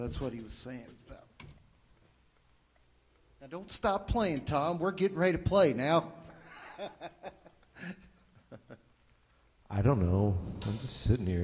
That's what he was saying. Now, don't stop playing, Tom. We're getting ready to play now. I don't know. I'm just sitting here.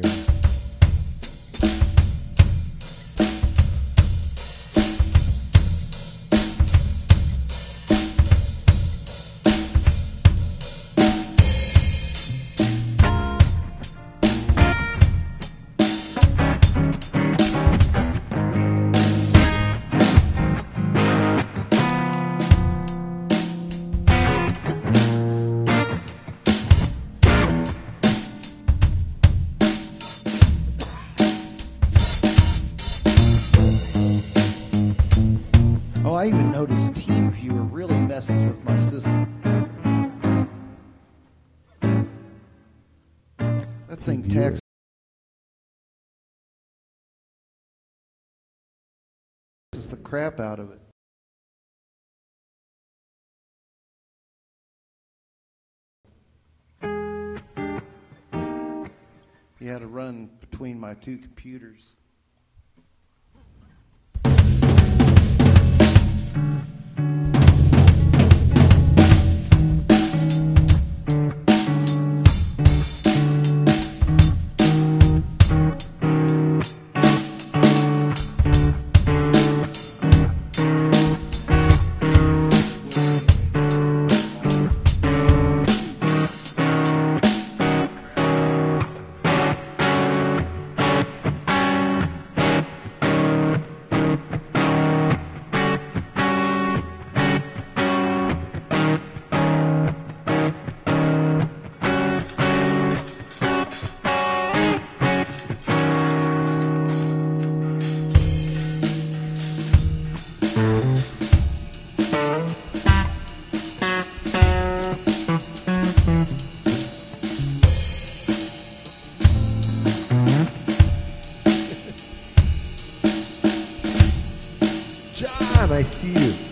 I even noticed TeamViewer really messes with my system. That thing taxes the crap out of it. You had to run between my two computers. John, I see you.